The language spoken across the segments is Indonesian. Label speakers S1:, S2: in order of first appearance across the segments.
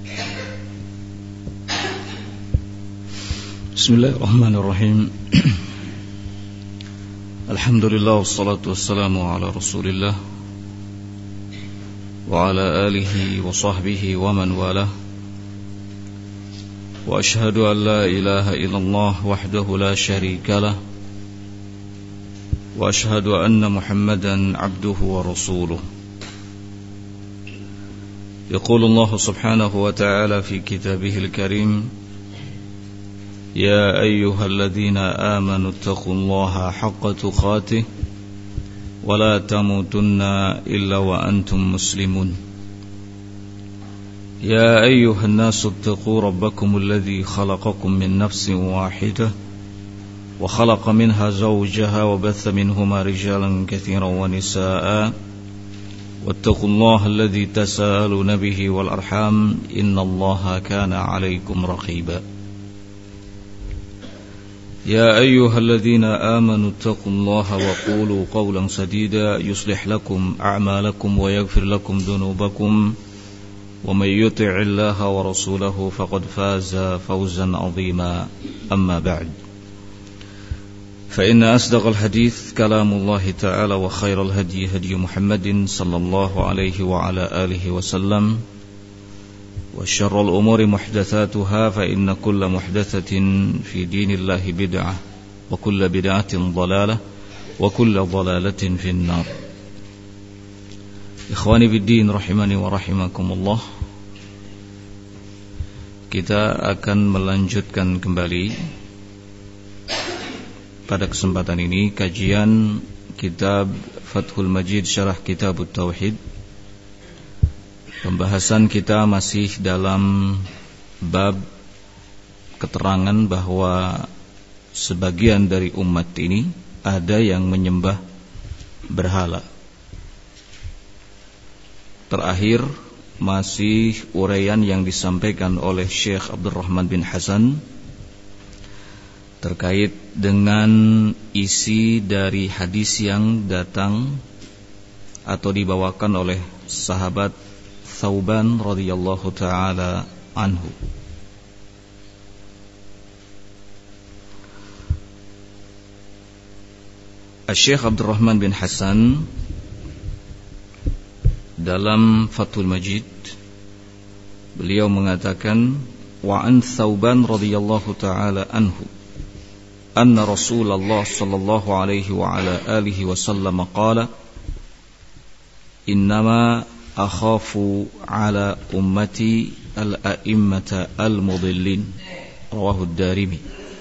S1: Bismillahirrahmanirrahim. Alhamdulillah wassalatu wassalamu ala Rasulillah wa ala alihi wa sahbihi wa man walah. Wa ashhadu an la ilaha illallah wahdahu la syarika lah. Wa ashhadu anna Muhammadan abduhu wa rasuluh. Yaqulu Allah subhanahu wa ta'ala fi kitabihil karim: يا أيها الذين آمنوا اتقوا الله حق تقاته ولا تموتن إلا وأنتم مسلمون يا أيها الناس اتقوا ربكم الذي خلقكم من نفس واحدة وخلق منها زوجها وبث منهما رجالا كثيرا ونساء واتقوا الله الذي تساءلون به والأرحام إن الله كان عليكم رقيبا يا أيها الذين آمنوا اتقوا الله وقولوا قولا سديدا يصلح لكم أعمالكم ويغفر لكم ذنوبكم ومن يطع الله ورسوله فقد فاز فوزا عظيما أما بعد فإن أصدق الحديث كلام الله تعالى وخير الهدي هدي محمد صلى الله عليه وعلى آله وسلم وشر الأمور محدثاتها فإن كل محدثة في دين الله بدعة وكل بدعة ضلالة وكل ضلالة في النار. Ikhwani fiddin rahimani wa rahimakumullah. Kita akan melanjutkan kembali pada kesempatan ini kajian kitab Fathul Majid Syarah Kitabut Tauhid. Pembahasan kita masih dalam bab keterangan bahwa sebagian dari umat ini ada yang menyembah berhala. Terakhir masih uraian yang disampaikan oleh Syekh Abdurrahman bin Hasan terkait dengan isi dari hadis yang datang atau dibawakan oleh sahabat Thauban radhiyallahu ta'ala anhu. Syekh Abdurrahman bin Hasan dalam Fathul Majid beliau mengatakan wa an Thauban radhiyallahu ta'ala anhu anna Rasulullah sallallahu alaihi wa ala alihi wasallam qala innama akhafu ala ummati al-a'immata al-mudillin rawahu ad-Darimi.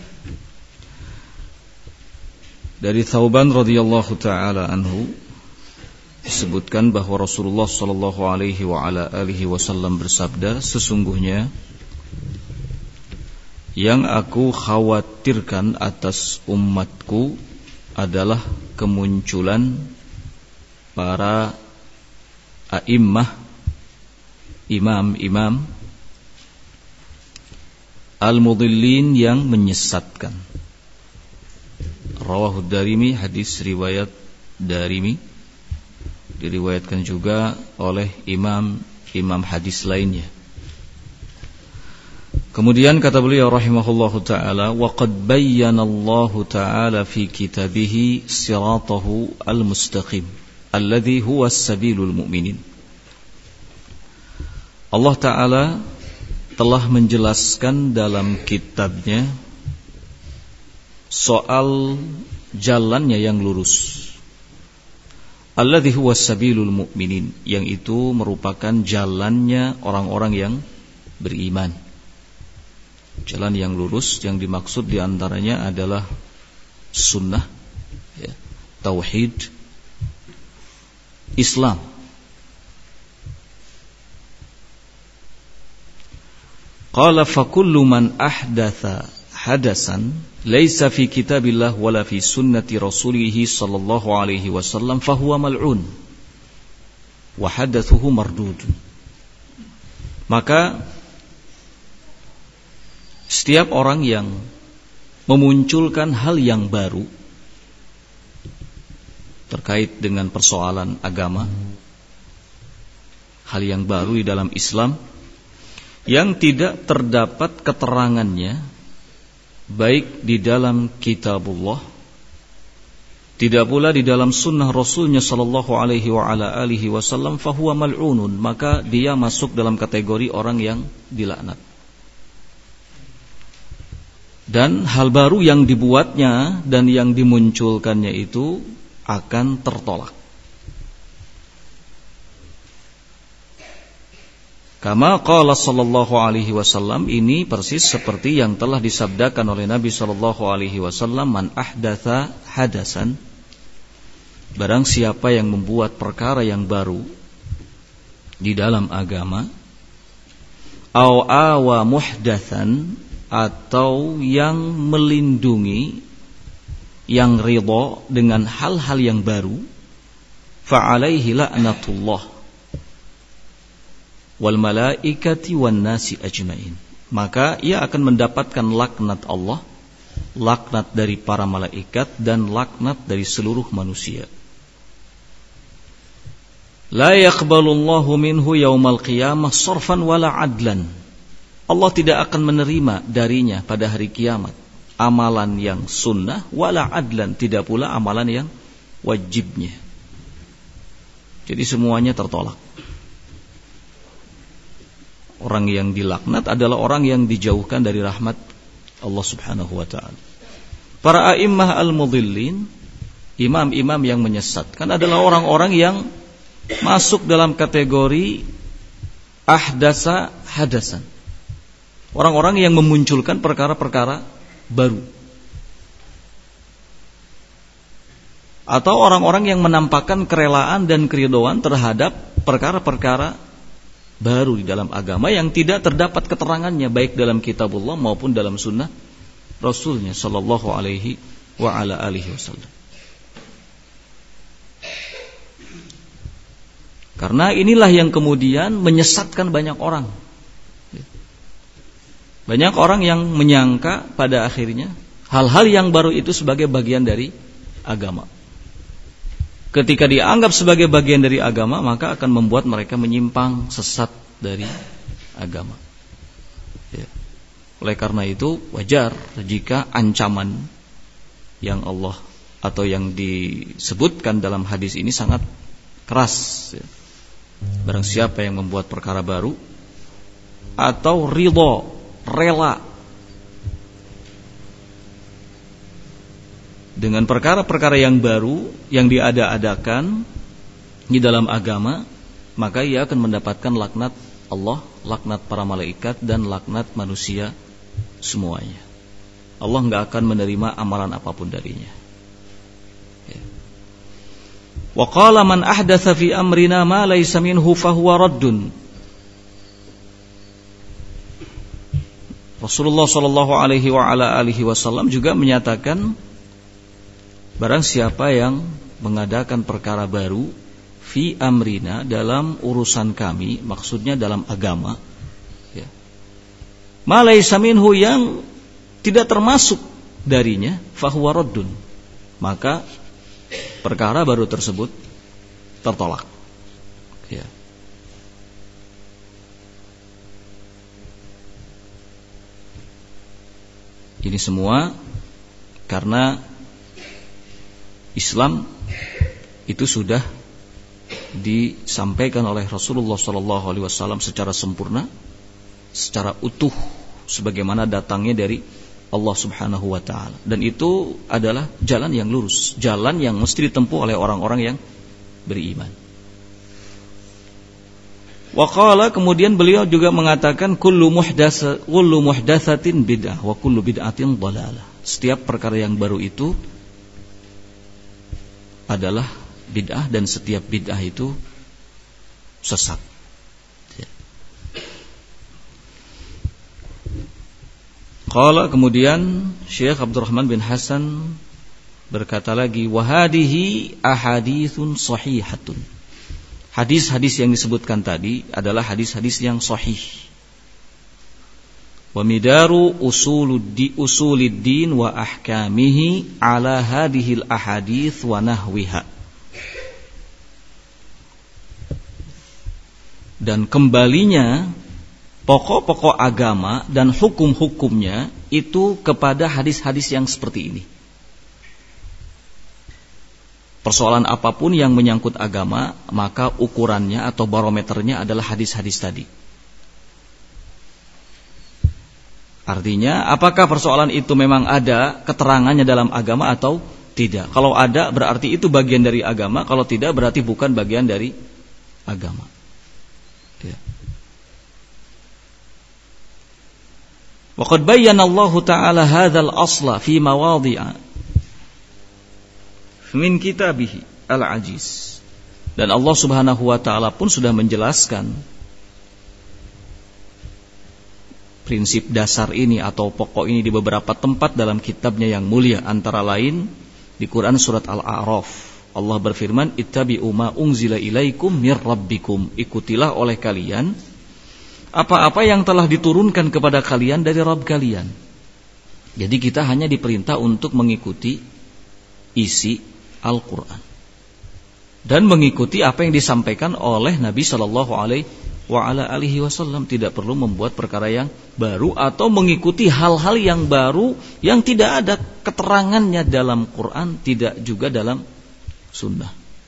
S1: Dari Thauban radhiyallahu ta'ala anhu disebutkan bahwa Rasulullah sallallahu alaihi wa ala alihi wasallam bersabda, sesungguhnya yang aku khawatirkan atas umatku adalah kemunculan para a'immah, imam-imam al-mudillin yang menyesatkan. Rawahu Darimi, hadis riwayat Darimi, diriwayatkan juga oleh imam hadis lainnya. Kemudian kata beliau rahimahullahu ta'ala, wa qad bayyana Allah ta'ala fi kitabihi siratahu al-mustaqim alladhi huwa as-sabilul mu'minin. Allah Ta'ala telah menjelaskan dalam kitabnya soal jalannya yang lurus. Alladhi huwa as-sabilul mu'minin, yang itu merupakan jalannya orang-orang yang beriman. Jalan yang lurus yang dimaksud diantaranya adalah sunnah, ya, tauhid, Islam. Qala fa kullu man ahdatha hadasan laisa fi kitabillah wala fi sunnati rasulih sallallahu alaihi wasallam fa huwa mal'un wa hadathuhu mardud. Maka setiap orang yang memunculkan hal yang baru terkait dengan persoalan agama, hal yang baru di dalam Islam, yang tidak terdapat keterangannya baik di dalam kitabullah, tidak pula di dalam sunnah Rasulnya sallallahu alaihi wa ala alihi wasallam, fahuwa mal'unun, maka dia masuk dalam kategori orang yang dilaknat. Dan hal baru yang dibuatnya dan yang dimunculkannya itu akan tertolak. Kama qala sallallahu alaihi wasallam, ini persis seperti yang telah disabdakan oleh Nabi sallallahu alaihi wasallam, man ahdatsa hadasan, barang siapa yang membuat perkara yang baru di dalam agama, au awa muhdatsan, atau yang melindungi, yang ridha dengan hal-hal yang baru, fa alaihi la'natullah wal malaikati wan nasi ajmain, maka ia akan mendapatkan laknat Allah, laknat dari para malaikat dan laknat dari seluruh manusia. La yaqbalullahu minhu yaumal qiyamah sarfan wala adlan, Allah tidak akan menerima darinya pada hari kiamat amalan yang sunnah, wala adlan, tidak pula amalan yang wajibnya. Jadi semuanya tertolak. Orang yang dilaknat adalah orang yang dijauhkan dari rahmat Allah subhanahu wa ta'ala. Para a'immah al-mudhillin, imam-imam yang menyesatkan, adalah orang-orang yang masuk dalam kategori ahdasa hadasan, orang-orang yang memunculkan perkara-perkara baru, atau orang-orang yang menampakkan kerelaan dan keridhaan terhadap perkara-perkara baru di dalam agama yang tidak terdapat keterangannya baik dalam kitabullah maupun dalam sunnah Rasulnya sallallahu alaihi wa ala alihi wasallam. Karena inilah yang kemudian menyesatkan banyak orang. Banyak orang yang menyangka pada akhirnya hal-hal yang baru itu sebagai bagian dari agama. Ketika dianggap sebagai bagian dari agama, maka akan membuat mereka menyimpang, sesat dari agama. Ya. Oleh karena itu wajar jika ancaman yang Allah atau yang disebutkan dalam hadis ini sangat keras. Ya. Barang siapa yang membuat perkara baru atau ridha, rela dengan perkara-perkara yang baru yang diada-adakan di dalam agama, maka ia akan mendapatkan laknat Allah, laknat para malaikat, dan laknat manusia semuanya. Allah enggak akan menerima amalan apapun darinya. Ya. Wa qala man ahdatsa fi amrina ma laysa minhu fahuwa raddun. Rasulullah sallallahu alaihi wa ala alihi wasallam juga menyatakan, barang siapa yang mengadakan perkara baru fi amrina, dalam urusan kami, maksudnya dalam agama, ya, ma laysa minhu, yang tidak termasuk darinya, fahuwa raddun, maka perkara baru tersebut tertolak. Ya. Ini semua karena Islam itu sudah disampaikan oleh Rasulullah SAW secara sempurna, secara utuh, sebagaimana datangnya dari Allah Subhanahu Wa Taala. Dan itu adalah jalan yang lurus, jalan yang mesti ditempuh oleh orang-orang yang beriman. Waqala, kemudian beliau juga mengatakan, kullu muhdatsatin bid'ah wa kullu bid'atin dhalalah. Setiap perkara yang baru itu adalah bid'ah, dan setiap bid'ah itu sesat. Qala, kemudian Syekh Abdurrahman bin Hasan berkata lagi, wa hadhihi ahaditsun sahihatun. Hadis-hadis yang disebutkan tadi adalah hadis-hadis yang sahih. Wa midaru usuliddin wa ahkamihi ala hadhil ahadits wa nahwiha. Dan kembalinya pokok-pokok agama dan hukum-hukumnya itu kepada hadis-hadis yang seperti ini. Persoalan apapun yang menyangkut agama, maka ukurannya atau barometernya adalah hadis-hadis tadi. Artinya, apakah persoalan itu memang ada keterangannya dalam agama atau tidak? Kalau ada, berarti itu bagian dari agama. Kalau tidak, berarti bukan bagian dari agama. Ya. Waqad bayyana Allah Ta'ala hadzal asla fi mawadhi'a min kitabihi al-ajiz. Dan Allah Subhanahu wa Ta'ala pun sudah menjelaskan prinsip dasar ini atau pokok ini di beberapa tempat dalam kitabnya yang mulia, antara lain di Quran surat Al-A'raf. Allah berfirman, ittabi'u ma unzila ilaikum mir rabbikum, ikutilah oleh kalian apa-apa yang telah diturunkan kepada kalian dari Rabb kalian. Jadi kita hanya diperintah untuk mengikuti isi Al-Quran dan mengikuti apa yang disampaikan oleh Nabi Sallallahu Alaihi Wasallam. Tidak perlu membuat perkara yang baru atau mengikuti hal-hal yang baru yang tidak ada keterangannya dalam Quran, tidak juga dalam Sunnah.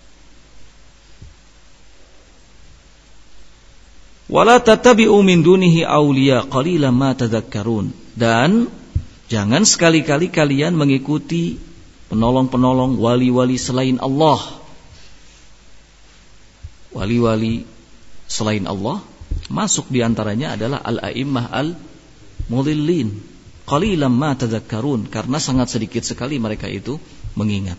S1: Wala tattabi'u min dunihi awliya qalilan ma tadhakkarun. Dan jangan sekali-kali kalian mengikuti penolong-penolong, wali-wali selain Allah. Wali-wali selain Allah, masuk diantaranya adalah al-a'immah al-mudhillin. Qalilan ma tadhakkarun, karena sangat sedikit sekali mereka itu mengingat.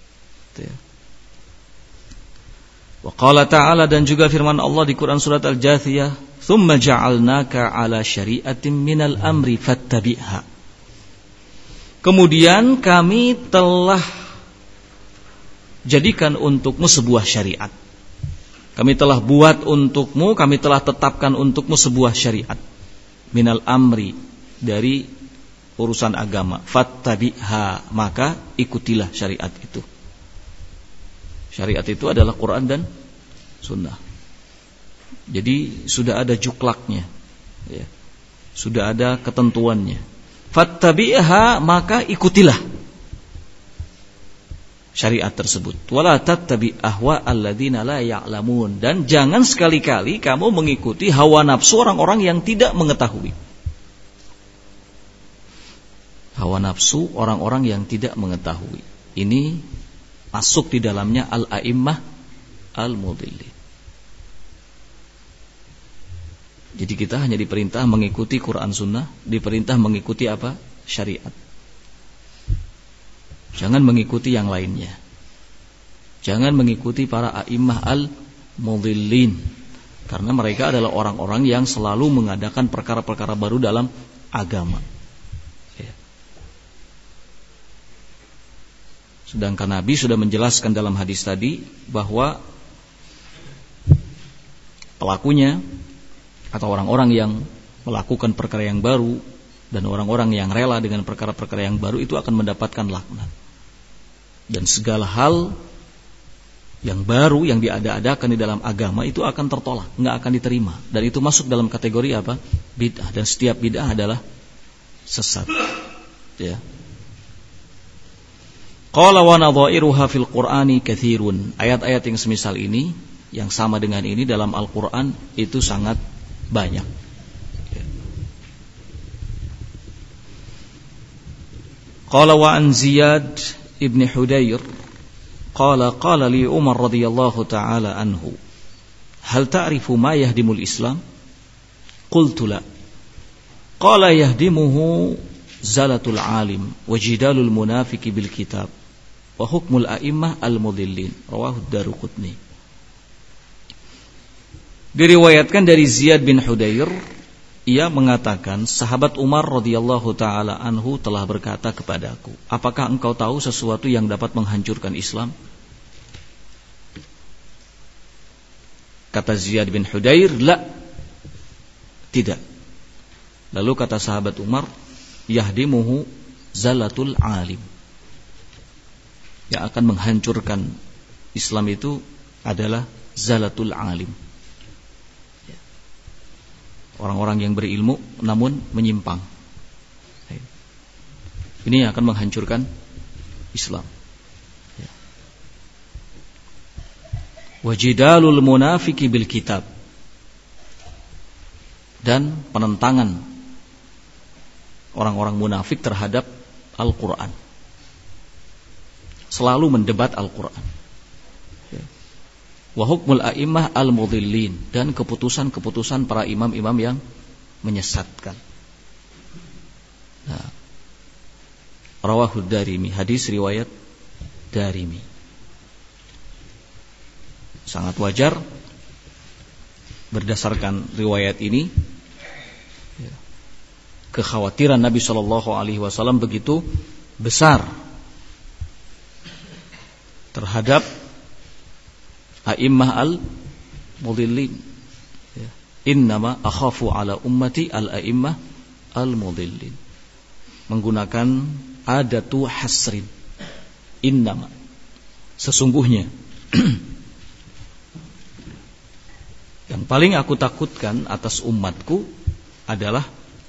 S1: Wa qala ta'ala, dan juga firman Allah di Quran surat Al-Jathiyah, thumma ja'alnaka ala syari'atin minal amri fattabi'ha. Kemudian kami telah jadikan untukmu sebuah syariat. Kami telah buat untukmu, kami telah tetapkan untukmu sebuah syariat. Minal amri, dari urusan agama. Fattabi'ha, maka ikutilah syariat itu. Syariat itu adalah Quran dan Sunnah. Jadi sudah ada juklaknya, ya. Sudah ada ketentuannya. Fattabi'ha, maka ikutilah syariat tersebut. Wala tattabi' ahwa alladzina la ya'lamun, dan jangan sekali-kali kamu mengikuti hawa nafsu orang-orang yang tidak mengetahui. Hawa nafsu orang-orang yang tidak mengetahui. Ini masuk di dalamnya al-a'immah al-mudhillin. Jadi kita hanya diperintah mengikuti Quran Sunnah, diperintah mengikuti apa? Syariat. Jangan mengikuti yang lainnya. Jangan mengikuti para a'immah al-mudhillin, karena mereka adalah orang-orang yang selalu mengadakan perkara-perkara baru dalam agama. Ya. Sedangkan Nabi sudah menjelaskan dalam hadis tadi bahwa pelakunya atau orang-orang yang melakukan perkara yang baru dan orang-orang yang rela dengan perkara-perkara yang baru itu akan mendapatkan laknat. Dan segala hal yang baru yang diada-adakan di dalam agama itu akan tertolak, enggak akan diterima, dan itu masuk dalam kategori apa? Bid'ah, dan setiap bid'ah adalah sesat. Ya. Qala wa nadha'iruha fil Qur'ani katsirun. Ayat-ayat yang semisal ini, yang sama dengan ini dalam Al-Qur'an itu sangat banyak. Qala wa an Ziyad ibn Hudayr qala qala li Umar radhiyallahu ta'ala anhu, hal ta'rifu ma yahdimul Islam? Qultu la. Qala yahdimuhu zalatul alim wa jidalul munafiqi bil kitab wa hukmul a'immah al-mudhillin. Rawahu ad-Daruqutni. Diriwayatkan dari Ziyad bin Hudayr, ia mengatakan, sahabat Umar radhiyallahu taala anhu telah berkata kepadaku, apakah engkau tahu sesuatu yang dapat menghancurkan Islam? Kata Ziyad bin Hudayr, la, tidak. Lalu kata sahabat Umar, yahdimuhu zalatul alim, yang akan menghancurkan Islam itu adalah zalatul alim. orang-orang yang berilmu namun menyimpang. Ini yang akan menghancurkan Islam. Wajidalul munafiki bil kitab, dan penentangan orang-orang munafik terhadap Al-Quran, selalu mendebat Al-Quran. Wa hukmul a'immah al-mudhillin, dan keputusan-keputusan para imam-imam yang menyesatkan. Nah, Rawahud Darimi, hadis riwayat Darimi. Sangat wajar berdasarkan riwayat ini, kekhawatiran Nabi SAW begitu besar terhadap a'immah al-mudhillin. Innama akhafu ala ummati al-a'immah al-mudhillin, menggunakan adatu hasrin. Innama, sesungguhnya. Yang paling aku takutkan atas umatku adalah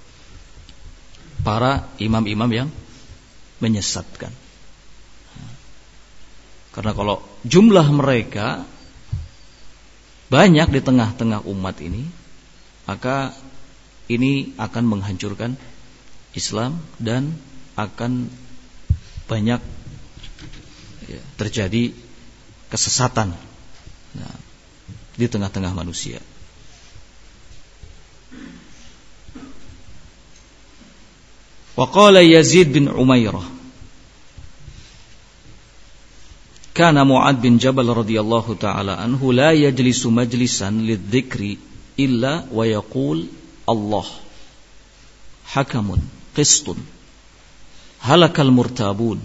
S1: para imam-imam yang menyesatkan. Karena kalau jumlah mereka banyak di tengah-tengah umat ini, maka ini akan menghancurkan Islam dan akan banyak terjadi kesesatan di tengah-tengah manusia. Wa qala Yazid bin Umairah, kana Mu'ad bin Jabal radhiyallahu ta'ala anhu la yajlisu majlisan lidzikri illa wa yaqul Allah hakamun qistun halakal murtabun.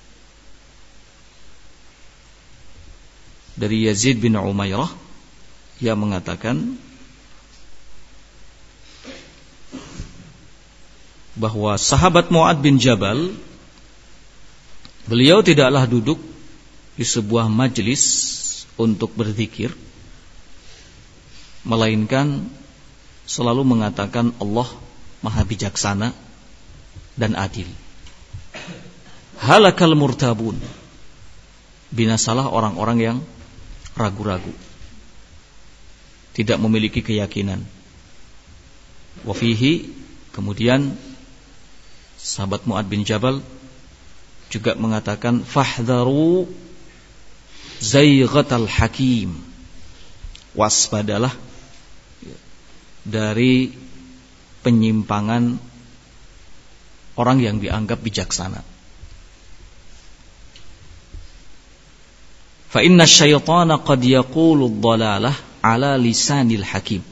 S1: Dari Yazid bin Umairah, ia mengatakan bahwa sahabat Mu'ad bin Jabal, beliau tidaklah duduk di sebuah majlis untuk berzikir, melainkan selalu mengatakan Allah Maha Bijaksana dan Adil. Halakal murtabun, binasalah orang-orang yang ragu-ragu, tidak memiliki keyakinan. Wa fihi, kemudian sahabat Mu'ad bin Jabal juga mengatakan fahdharu zayghatal hakim, waspadalah dari penyimpangan orang yang dianggap bijaksana. Fa inna syaitana qad yaqulu ad-dhalalah ala lisanil hakim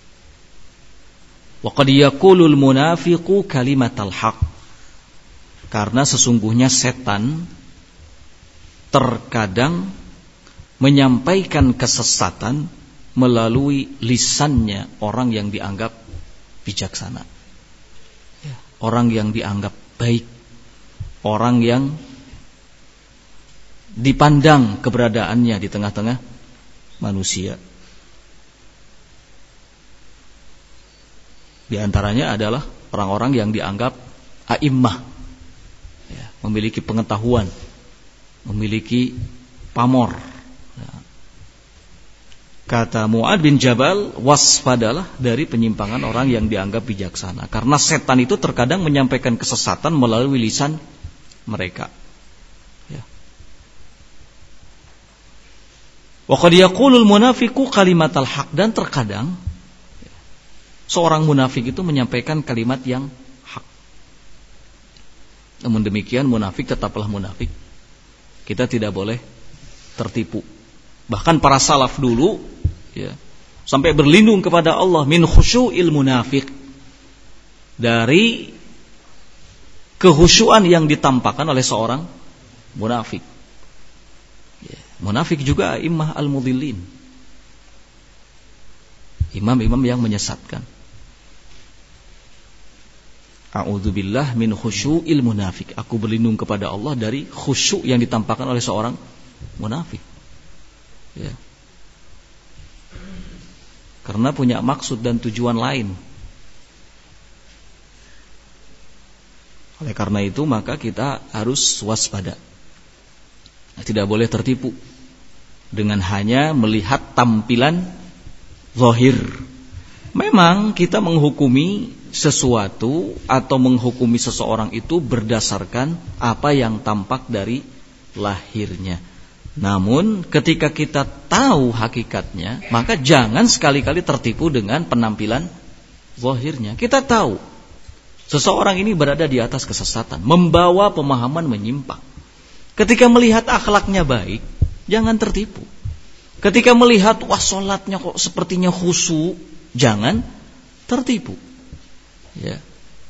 S1: wa qad yaqulu al-munafiqu kalimatal haq. Karena sesungguhnya setan terkadang menyampaikan kesesatan melalui lisannya orang yang dianggap bijaksana, orang yang dianggap baik, orang yang dipandang keberadaannya di tengah-tengah manusia. Di antaranya adalah orang-orang yang dianggap a'immah, memiliki pengetahuan, memiliki pamor. Kata Mu'ad bin Jabal, waspadalah dari penyimpangan orang yang dianggap bijaksana, karena setan itu terkadang menyampaikan kesesatan melalui lisan mereka. Wa qad yaqulul munafiqu kalimatal haq, dan terkadang seorang munafik itu menyampaikan kalimat yang hak. Namun demikian munafik tetaplah munafik. Kita tidak boleh tertipu. Bahkan para salaf dulu sampai berlindung kepada Allah min khusyu'il munafiq, dari kehusyuan yang ditampakkan oleh seorang munafik. Munafik juga a'immah al-mudhillin, imam-imam yang menyesatkan. A'udzubillah min khusyu'il munafik, aku berlindung kepada Allah dari khusyuk yang ditampakkan oleh seorang munafik. Karena punya maksud dan tujuan lain Oleh karena itu maka kita harus waspada. Tidak boleh tertipu dengan hanya melihat tampilan zahir. Memang kita menghukumi sesuatu atau menghukumi seseorang itu berdasarkan apa yang tampak dari lahirnya. Namun ketika kita tahu hakikatnya, maka jangan sekali-kali tertipu dengan penampilan zahirnya. Kita tahu seseorang ini berada di atas kesesatan, membawa pemahaman menyimpang. Ketika melihat akhlaknya baik, jangan tertipu. Ketika melihat wah sholatnya kok sepertinya khusyuk, jangan tertipu. Ya.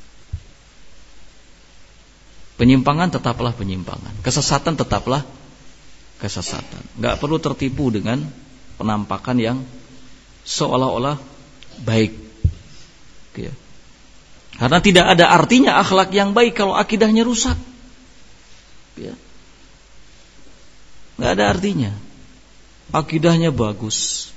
S1: Penyimpangan tetaplah penyimpangan, kesesatan tetaplah kesesatan. Gak perlu tertipu dengan penampakan yang seolah-olah baik. Ya. Karena tidak ada artinya akhlak yang baik kalau akidahnya rusak. Ya. Gak ada artinya. Akidahnya bagus,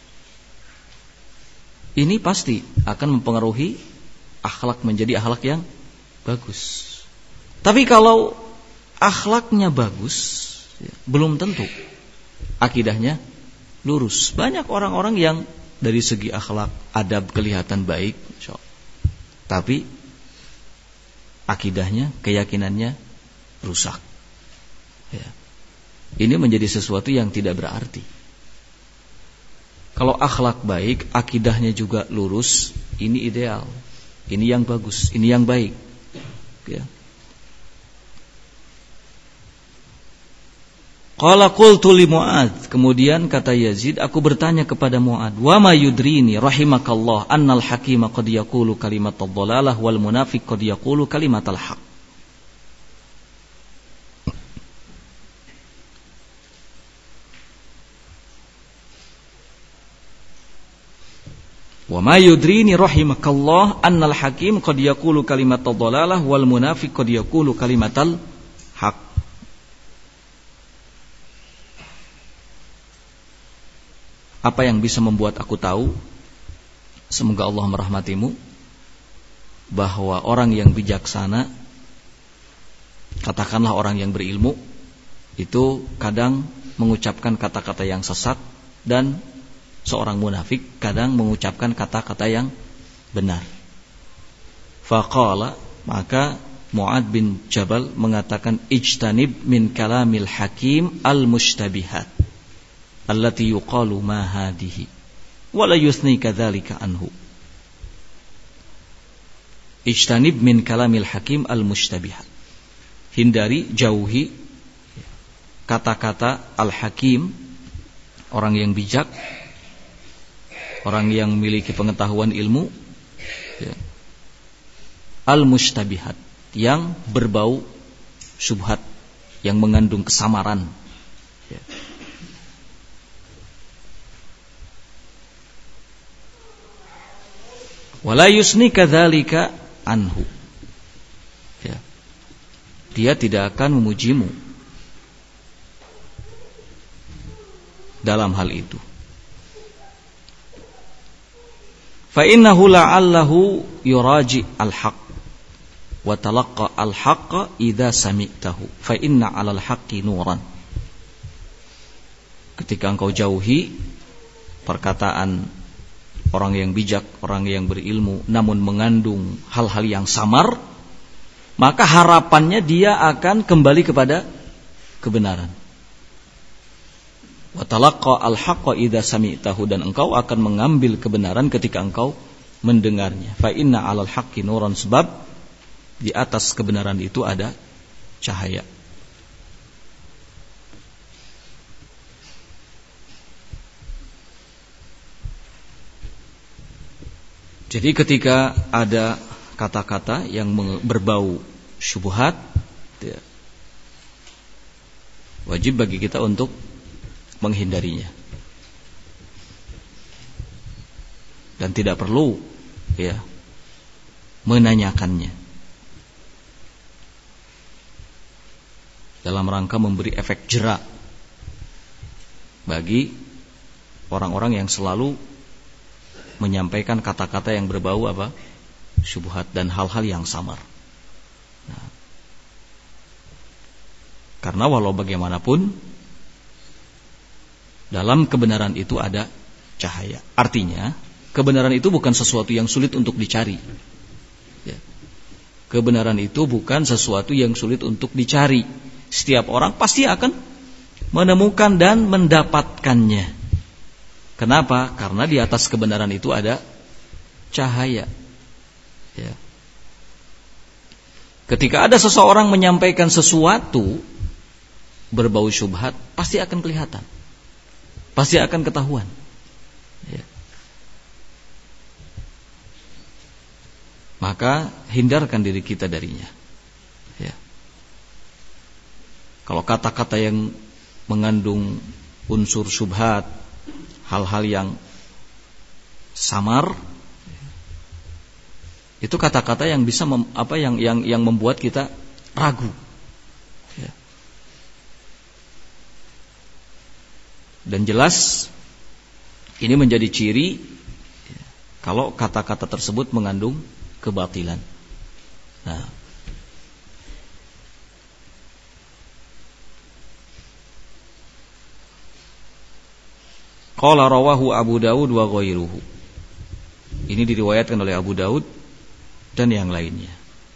S1: ini pasti akan mempengaruhi akhlak menjadi akhlak yang bagus. Tapi kalau akhlaknya bagus, ya, belum tentu akidahnya lurus. Banyak orang-orang yang dari segi akhlak, adab kelihatan baik, tapi akidahnya, keyakinannya rusak. Ya. Ini menjadi sesuatu yang tidak berarti. Kalau akhlak baik, akidahnya juga lurus, ini ideal. Ini yang bagus, ini yang baik. Ya. Qala qultu li Mu'adz, kemudian kata Yazid, aku bertanya kepada Mu'adz, wa ma yudrini rahimakallah annal hakima qad yaqulu kalimatal dhalalah wal munafiq qad yaqulu kalimatal haq. Wa ma yudrini rahimakallah annal hakim qad yaqulu kalimatal dhalalah wal munafiq qad yaqulu kalimatal haq. Apa yang bisa membuat aku tahu, semoga Allah merahmatimu, bahwa orang yang bijaksana, katakanlah orang yang berilmu, itu kadang mengucapkan kata-kata yang sesat, dan seorang munafik kadang mengucapkan kata-kata yang benar. Faqala, maka Mu'adz bin Jabal mengatakan, ijtanib min kalamil hakim al-mushtabihat allati yuqalu ma hadihi wa la yusni kadzalika anhu. Ijtanib min kalamil hakim al-mushtabihat, hindari, jauhi kata-kata al-hakim, orang yang bijak, orang yang memiliki pengetahuan ilmu, ya, al-mushtabihat, yang berbau syubhat, yang mengandung kesamaran. Ya. Wala yusni kadzalika anhu. Ya. Dia tidak akan memujimu dalam hal itu. Fa innahu la'allahu yuraji al-haq wa talaqqa al-haqqa idza sami'tahu fa inna 'alal haqqi nuran. Ketika engkau jauhi perkataan orang yang bijak, orang yang berilmu, namun mengandung hal-hal yang samar, maka harapannya dia akan kembali kepada kebenaran. Wa talaqqa al-haqqa idza sami'tahu, dan engkau akan mengambil kebenaran ketika engkau mendengarnya. Fa inna 'alal haqqi nuran, sebab di atas kebenaran itu ada cahaya. Jadi ketika ada kata-kata yang berbau syubhat, ya, wajib bagi kita untuk menghindarinya. Dan tidak perlu, ya, menanyakannya dalam rangka memberi efek jera bagi orang-orang yang selalu menyampaikan kata-kata yang berbau apa? Syubhat dan hal-hal yang samar. Nah, karena walau bagaimanapun dalam kebenaran itu ada cahaya. Artinya kebenaran itu bukan sesuatu yang sulit untuk dicari. Ya. Kebenaran itu bukan sesuatu yang sulit untuk dicari. Setiap orang pasti akan menemukan dan mendapatkannya. Kenapa? Karena di atas kebenaran itu ada cahaya. Ya. Ketika ada seseorang menyampaikan sesuatu berbau syubhat, pasti akan kelihatan, pasti akan ketahuan. Ya. Maka hindarkan diri kita darinya. Ya. Kalau kata-kata yang mengandung unsur syubhat, hal-hal yang samar, itu kata-kata yang bisa yang membuat kita ragu. Ya. Dan jelas ini menjadi ciri kalau kata-kata tersebut mengandung kebatilan. Nah, qala rawahu Abu Daud wa ghairuhu. Ini diriwayatkan oleh Abu Daud dan yang lainnya.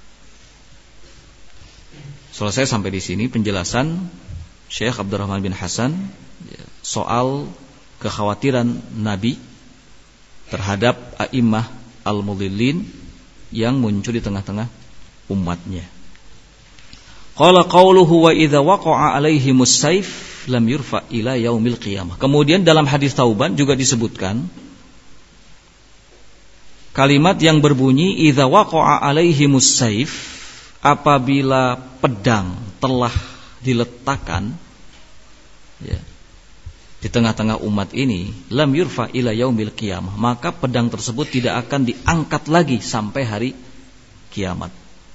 S1: Selesai sampai di sini penjelasan Syekh Abdurrahman bin Hasan soal kekhawatiran Nabi terhadap a'immah al-mudhillin yang muncul di tengah-tengah umatnya. Qala qauluhu wa idza waqa'a 'alaihimus sayf lam yurfa ila yaumil qiyamah. Kemudian dalam hadis Tauban juga disebutkan kalimat yang berbunyi idza waqa'a 'alaihimus sayf, apabila pedang telah diletakkan ya, di tengah-tengah umat ini, lam yurfa ila yaumil qiyamah, maka pedang tersebut tidak akan diangkat lagi sampai hari kiamat.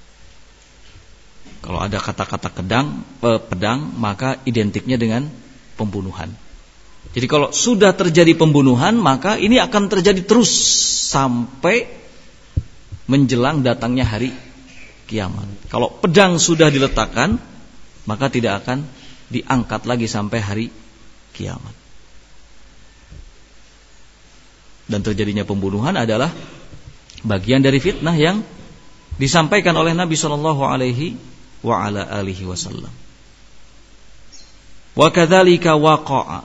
S1: Kalau ada kata-kata pedang, maka identiknya dengan pembunuhan. Jadi kalau sudah terjadi pembunuhan, maka ini akan terjadi terus sampai menjelang datangnya hari kiamat. Kalau pedang sudah diletakkan, maka tidak akan diangkat lagi sampai hari kiamat. Dan terjadinya pembunuhan adalah bagian dari fitnah yang disampaikan oleh Nabi sallallahu alaihi wa ala alihi wasallam. Wa kadzalika waqa'a.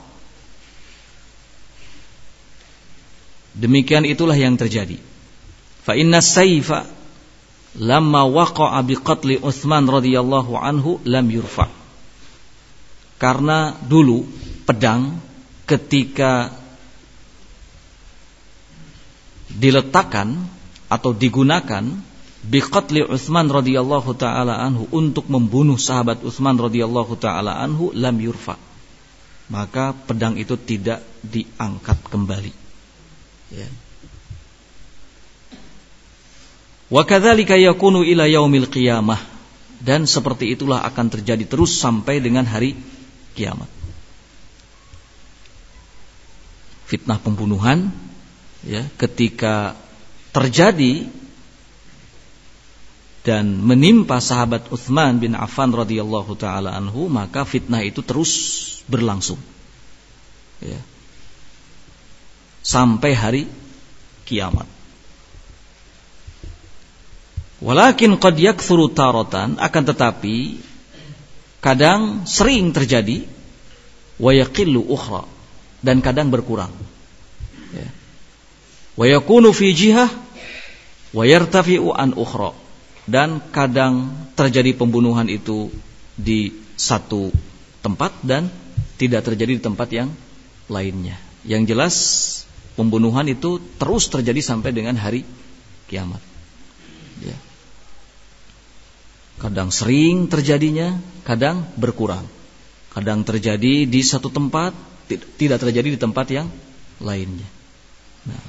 S1: Demikian itulah yang terjadi. Fa inna sayfa lamma waqa'a biqatli Utsman radhiyallahu anhu lam yurfa. Karena dulu pedang ketika diletakkan atau digunakan biqatli Utsman radhiyallahu taala anhu untuk membunuh sahabat Utsman radhiyallahu taala anhu lam yurfa, maka pedang itu tidak diangkat kembali. Ya. Wa kadzalika yakunu ila yaumil qiyamah, dan seperti itulah akan terjadi terus sampai dengan hari kiamat. Fitnah pembunuhan ya, ketika terjadi dan menimpa sahabat Utsman bin Affan radhiyallahu taala anhu, maka fitnah itu terus berlangsung ya, sampai hari kiamat. Walakin qad yakthuru taratan, akan tetapi kadang sering terjadi, wa yaqillu ukhra, dan kadang berkurang ya. Wa yakunu fi jihah wa yartafi'u an ukhra, dan kadang terjadi pembunuhan itu di satu tempat dan tidak terjadi di tempat yang lainnya. Yang jelas pembunuhan itu terus terjadi sampai dengan hari kiamat ya. Kadang sering terjadinya, kadang berkurang. Kadang terjadi di satu tempat, tidak terjadi di tempat yang lainnya. Nah.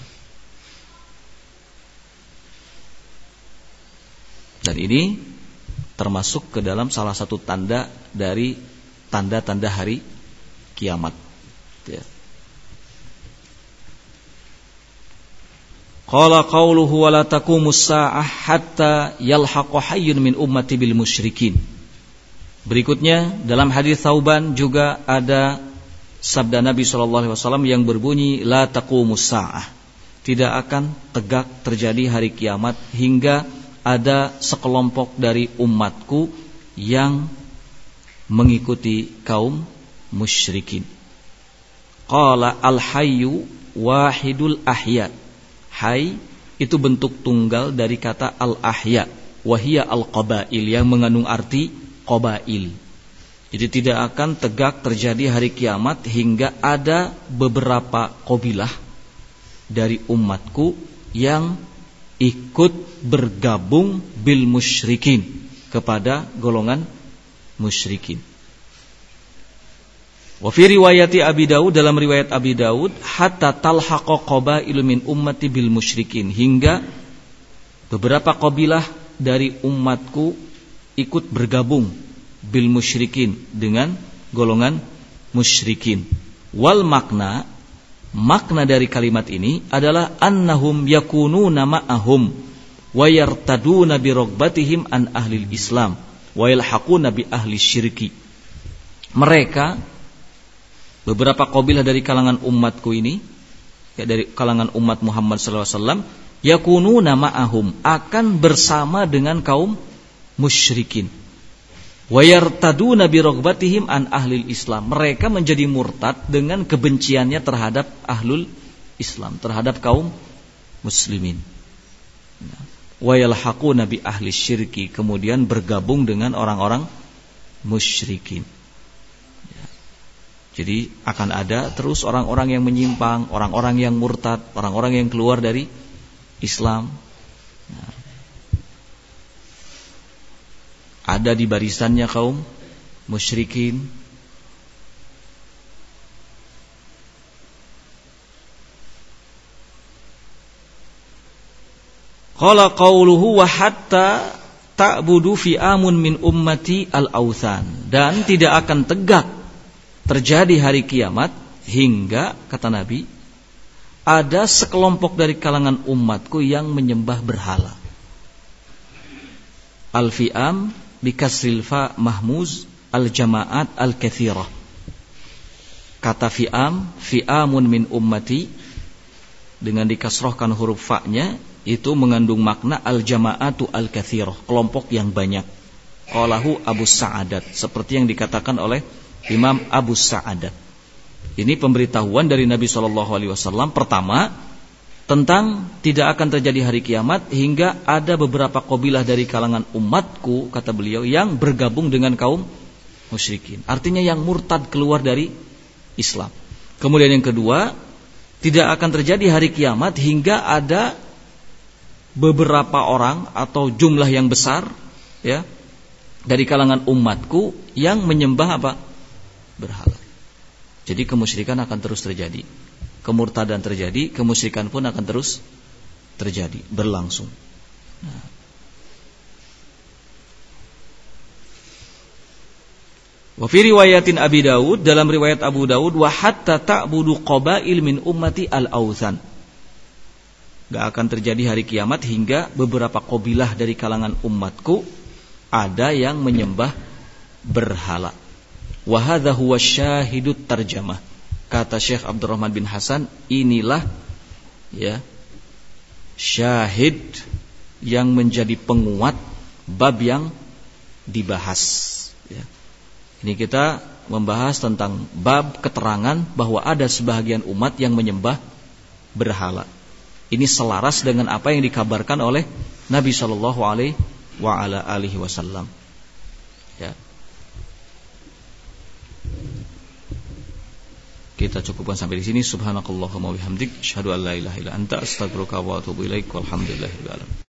S1: Dan ini termasuk ke dalam salah satu tanda dari tanda-tanda hari kiamat ya. Qala qauluhu wa la taqumus sa'ah hatta yalhaqu hayyun min ummati bil musyrikin. Berikutnya dalam hadis Thauban juga ada sabda Nabi SAW yang berbunyi la taqumus sa'ah. Tidak akan tegak terjadi hari kiamat hingga ada sekelompok dari umatku yang mengikuti kaum musyrikin. Qala al-hayyu wahidul ahya. Hay itu bentuk tunggal dari kata al-ahya, wahia al-qabail yang mengandung arti qabail. Jadi tidak akan tegak terjadi hari kiamat hingga ada beberapa qabilah dari umatku yang ikut bergabung bil musyrikin, kepada golongan musyrikin. Wa fi riwayati Abi Daud, dalam riwayat Abi Daud, hatta talhaqa qabailu min ummati bil musyrikin, hingga beberapa kabilah dari umatku ikut bergabung bil musyrikin, dengan golongan musyrikin. Wal makna dari kalimat ini adalah annahum yakununa ma'ahum wa yartaduna bi ragbatihim an ahlil Islam wa yalhaquna bi ahli syirki. Mereka, beberapa kabilah dari kalangan umatku ini, ya, dari kalangan umat Muhammad SAW, yakununa ma'ahum, akan bersama dengan kaum musyrikin. Wa yartaduna bi ragbatihim an ahlil Islam. Mereka menjadi murtad dengan kebenciannya terhadap ahlul Islam, terhadap kaum muslimin. Wa yalhaquna bi ahli syirki, kemudian bergabung dengan orang-orang musyrikin. Jadi akan ada terus orang-orang yang menyimpang, orang-orang yang murtad, orang-orang yang keluar dari Islam. Nah, ada di barisannya kaum musyrikin. Qala qauluhu wa hatta ta'budu fi amun min ummati al-authan, dan tidak akan tegak terjadi hari kiamat hingga, kata Nabi, ada sekelompok dari kalangan umatku yang menyembah berhala. Al-fi'am bikasril fa mahmuz, al-jama'at al-kathirah. Kata fi'am, fi'amun min ummati, dengan dikasrohkan huruf fa'nya, itu mengandung makna al-jama'atu al-kathirah, kelompok yang banyak. Qalahu Abu Sa'adat, seperti yang dikatakan oleh Imam Abu Sa'adat. Ini pemberitahuan dari Nabi SAW. Pertama, tentang tidak akan terjadi hari kiamat hingga ada beberapa kabilah dari kalangan umatku, kata beliau, yang bergabung dengan kaum musyrikin. Artinya yang murtad, keluar dari Islam. Kemudian yang kedua, tidak akan terjadi hari kiamat hingga ada beberapa orang atau jumlah yang besar, ya, dari kalangan umatku yang menyembah apa? Berhala. Jadi kemusyrikan akan terus terjadi, kemurtadan terjadi, kemusyrikan pun akan terus terjadi, berlangsung. Nah. Wa fi riwayatin Abi Daud, dalam riwayat Abu Daud, wa hatta ta'budu qabail min ummati al-authan. Gak akan terjadi hari kiamat hingga beberapa kabilah dari kalangan umatku ada yang menyembah berhala. Wa hadza huwa syahidut tarjamah. Kata Syekh Abdurrahman bin Hasan, inilah, ya, syahid yang menjadi penguat bab yang dibahas, ya. Ini kita membahas tentang bab keterangan bahwa ada sebahagian umat yang menyembah berhala. Ini selaras dengan apa yang dikabarkan oleh Nabi sallallahu alaihi wasallam. Ya. Kita cukupkan sampai di sini. Subhanakallahumma wa bihamdik, asyhadu an la ilaha illa anta, astaghfiruka wa atubu ilaik. Walhamdulillahirabbil alamin.